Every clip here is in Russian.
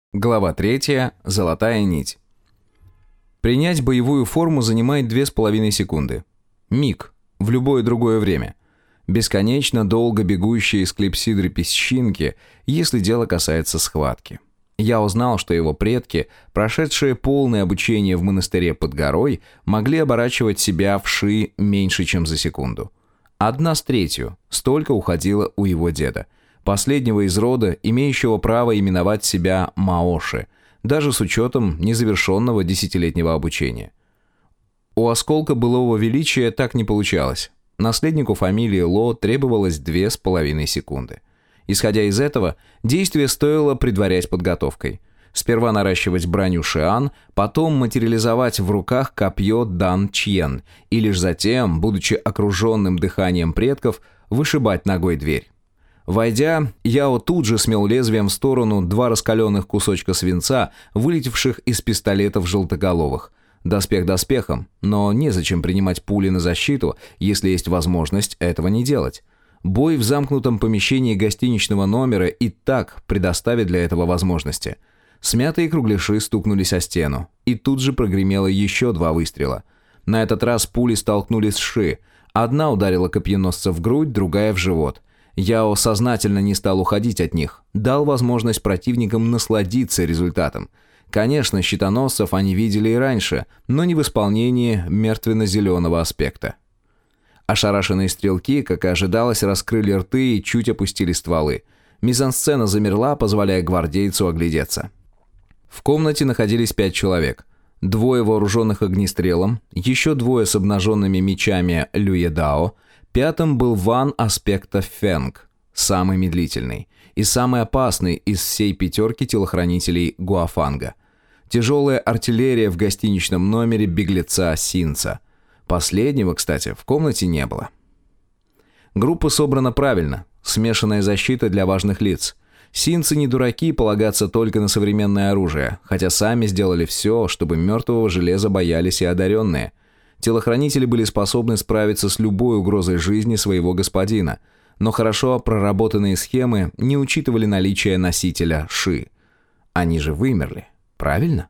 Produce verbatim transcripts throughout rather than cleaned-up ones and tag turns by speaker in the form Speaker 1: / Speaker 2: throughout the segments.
Speaker 1: Глава третья. Золотая нить. Принять боевую форму занимает две с половиной секунды. Миг. В любое другое время. Бесконечно долго бегущие из клипсидры песчинки, если дело касается схватки. Я узнал, что его предки, прошедшие полное обучение в монастыре под горой, могли оборачивать себя в ши меньше, чем за секунду. Одна с третью. Столько уходило у его деда. Последнего из рода, имеющего право именовать себя Маоши, даже с учетом незавершенного десятилетнего обучения. У осколка былого величия так не получалось. Наследнику фамилии Ло требовалось две с половиной секунды. Исходя из этого, действие стоило предварять подготовкой. Сперва наращивать броню Шиан, потом материализовать в руках копье Дан Чьен, и лишь затем, будучи окруженным дыханием предков, вышибать ногой дверь. Войдя, Яо тут же смел лезвием в сторону два раскаленных кусочка свинца, вылетевших из пистолетов желтоголовых. Доспех доспехом, но незачем принимать пули на защиту, если есть возможность этого не делать. Бой в замкнутом помещении гостиничного номера и так предоставит для этого возможности. Смятые кругляши стукнулись о стену, и тут же прогремело еще два выстрела. На этот раз пули столкнулись с Ши. Одна ударила копьеносца в грудь, другая в живот. Яо сознательно не стал уходить от них, дал возможность противникам насладиться результатом. Конечно, щитоносцев они видели и раньше, но не в исполнении мертвенно-зеленого аспекта. Ошарашенные стрелки, как и ожидалось, раскрыли рты и чуть опустили стволы. Мизансцена замерла, позволяя гвардейцу оглядеться. В комнате находились пять человек. Двое вооруженных огнестрелом, еще двое с обнаженными мечами Люедао. Пятым был Ван аспекта Фэнг, самый медлительный и самый опасный из всей пятерки телохранителей Гуафанга. Тяжелая артиллерия в гостиничном номере беглеца Синца. Последнего, кстати, в комнате не было. Группа собрана правильно, смешанная защита для важных лиц. Синцы не дураки полагаться только на современное оружие, хотя сами сделали все, чтобы мертвого железа боялись и одаренные. Телохранители были способны справиться с любой угрозой жизни своего господина, но хорошо проработанные схемы не учитывали наличие носителя Ши. Они же вымерли, правильно?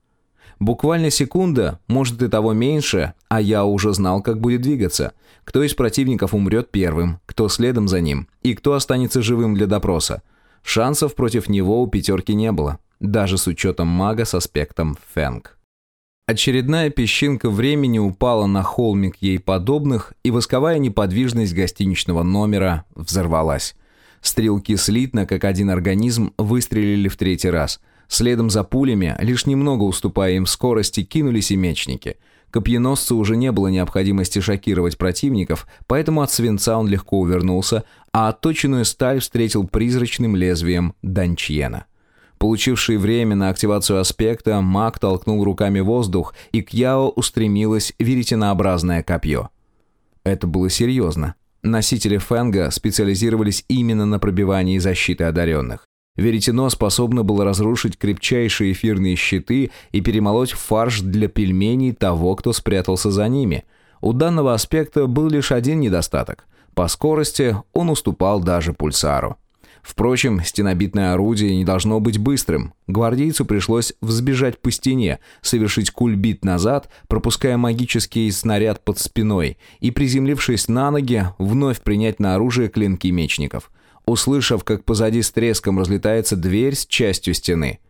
Speaker 1: Буквально секунда, может и того меньше, а я уже знал, как будет двигаться. Кто из противников умрет первым, кто следом за ним, и кто останется живым для допроса. Шансов против него у пятерки не было, даже с учетом мага с аспектом Фэнг. Очередная песчинка времени упала на холмик ей подобных, и восковая неподвижность гостиничного номера взорвалась. Стрелки слитно, как один организм, выстрелили в третий раз. Следом за пулями, лишь немного уступая им в скорости, кинулись и мечники. Копьеносцу уже не было необходимости шокировать противников, поэтому от свинца он легко увернулся, а отточенную сталь встретил призрачным лезвием Данчьена. Получивший время на активацию аспекта, маг толкнул руками воздух, и к Яо устремилось веретенообразное копье. Это было серьезно. Носители Фэнга специализировались именно на пробивании защиты одаренных. Веретено способно было разрушить крепчайшие эфирные щиты и перемолоть в фарш для пельменей того, кто спрятался за ними. У данного аспекта был лишь один недостаток. По скорости он уступал даже пульсару. Впрочем, стенобитное орудие не должно быть быстрым. Гвардейцу пришлось взбежать по стене, совершить кульбит назад, пропуская магический снаряд под спиной, и, приземлившись на ноги, вновь принять на оружие клинки мечников. Услышав, как позади с треском разлетается дверь с частью стены,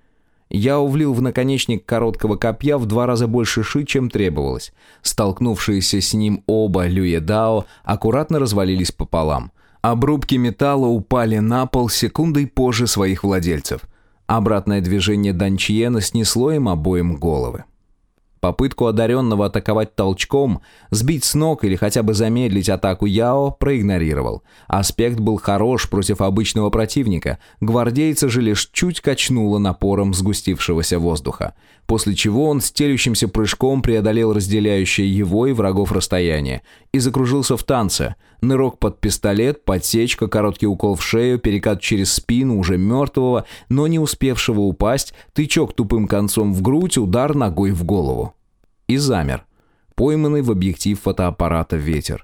Speaker 1: я увлил в наконечник короткого копья в два раза больше ши, чем требовалось. Столкнувшиеся с ним оба Люедао аккуратно развалились пополам. Обрубки металла упали на пол секундой позже своих владельцев. Обратное движение Данчьена снесло им обоим головы. Попытку одаренного атаковать толчком, сбить с ног или хотя бы замедлить атаку Яо проигнорировал. Аспект был хорош против обычного противника, гвардейца же лишь чуть качнуло напором сгустившегося воздуха, после чего он стелющимся прыжком преодолел разделяющее его и врагов расстояние и закружился в танце. Нырок под пистолет, подсечка, короткий укол в шею, перекат через спину уже мертвого, но не успевшего упасть, тычок тупым концом в грудь, удар ногой в голову. И замер, пойманный в объектив фотоаппарата ветер.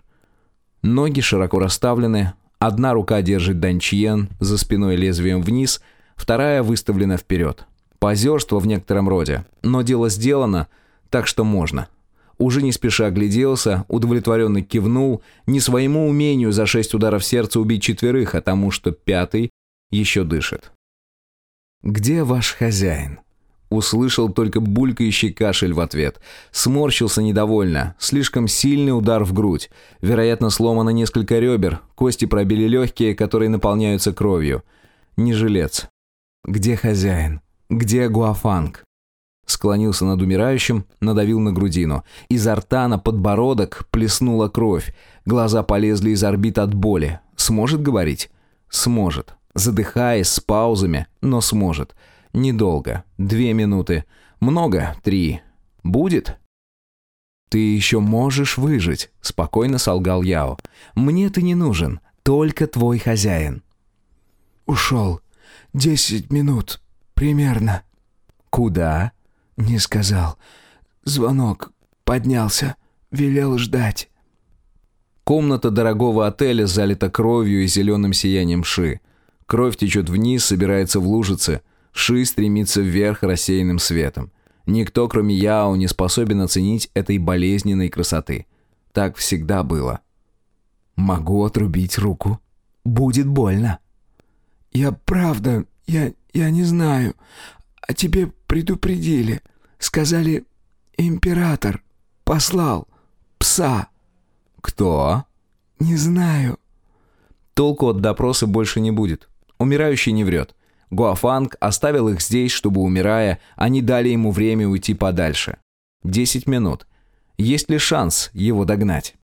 Speaker 1: Ноги широко расставлены, одна рука держит Данчьен за спиной лезвием вниз, вторая выставлена вперед. Позерство в некотором роде, но дело сделано, так что можно. Уже не спеша огляделся, удовлетворенно кивнул, не своему умению за шесть ударов сердца убить четверых, а тому, что пятый еще дышит. «Где ваш хозяин?» Услышал только булькающий кашель в ответ. Сморщился недовольно. Слишком сильный удар в грудь. Вероятно, сломано несколько ребер, кости пробили легкие, которые наполняются кровью. Не жилец. «Где хозяин? Где Гуафанг?» Склонился над умирающим, надавил на грудину. Изо рта на подбородок плеснула кровь. Глаза полезли из орбит от боли. Сможет говорить? Сможет. Задыхаясь, с паузами, но сможет. Недолго. Две минуты. Много? Три. Будет? «Ты еще можешь выжить», — спокойно солгал Яо. «Мне ты не нужен. Только твой хозяин».
Speaker 2: «Ушел. Десять минут. Примерно».
Speaker 1: «Куда?»
Speaker 2: «Не сказал. Звонок. Поднялся. Велел ждать».
Speaker 1: Комната дорогого отеля залита кровью и зеленым сиянием Ши. Кровь течет вниз, собирается в лужицы. Ши стремится вверх рассеянным светом. Никто, кроме Яо, не способен оценить этой болезненной красоты. Так всегда было. «Могу отрубить руку. Будет больно».
Speaker 2: «Я правда, я, я не знаю. А тебе предупредили. Сказали, император послал пса».
Speaker 1: «Кто?»
Speaker 2: «Не знаю».
Speaker 1: Толку от допроса больше не будет. Умирающий не врет. Гуафанг оставил их здесь, чтобы, умирая, они дали ему время уйти подальше. Десять минут. Есть ли шанс его догнать?